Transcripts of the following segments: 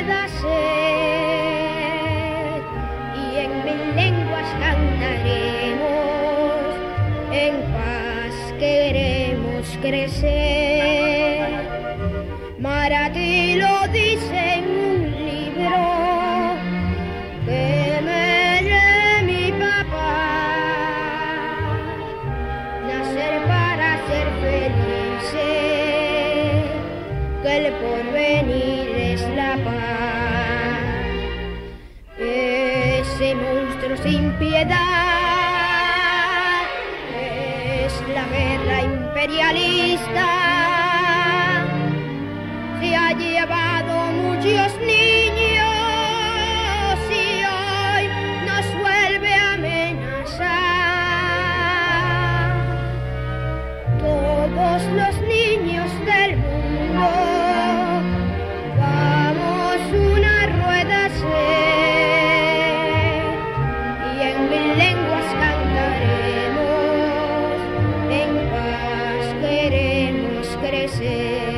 rueda ser, y en mil lenguas cantaremos, en paz queremos crecer. Marati lo dice en un libro que me lee mi papá: nacer para ser felices, que el porvenir es la paz. Ese monstruo sin piedad es la guerra imperialista. Se ha llevado muchos niños y hoy nos vuelve a amenazar. Todos los niños del mundo vamos una rueda a ser, y en mil lenguas cantaremos, en paz queremos crecer.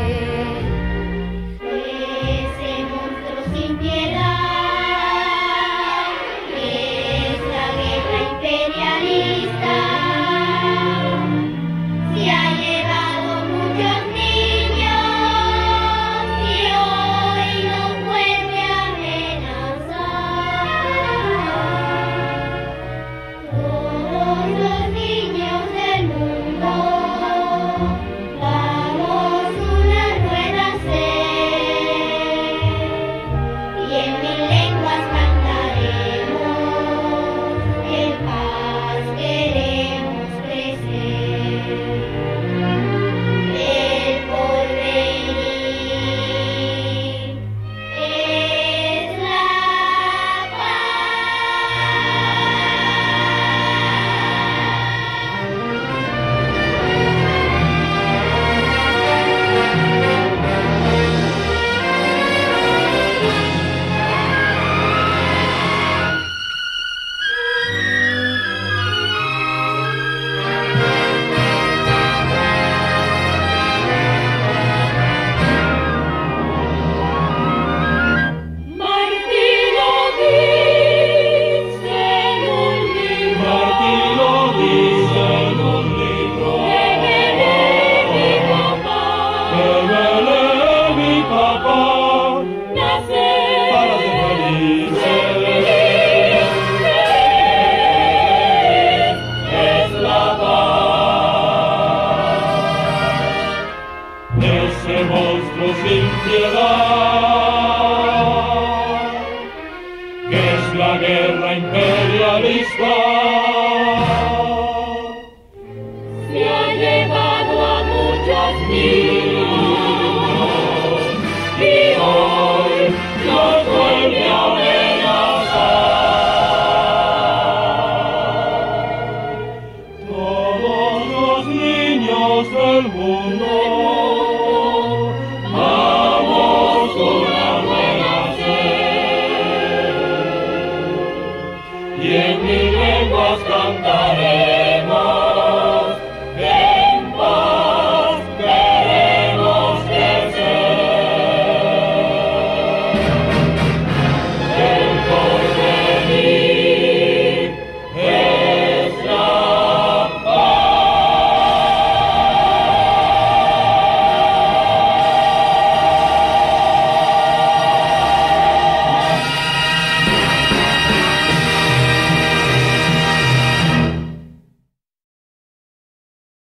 Ese monstruo sin piedad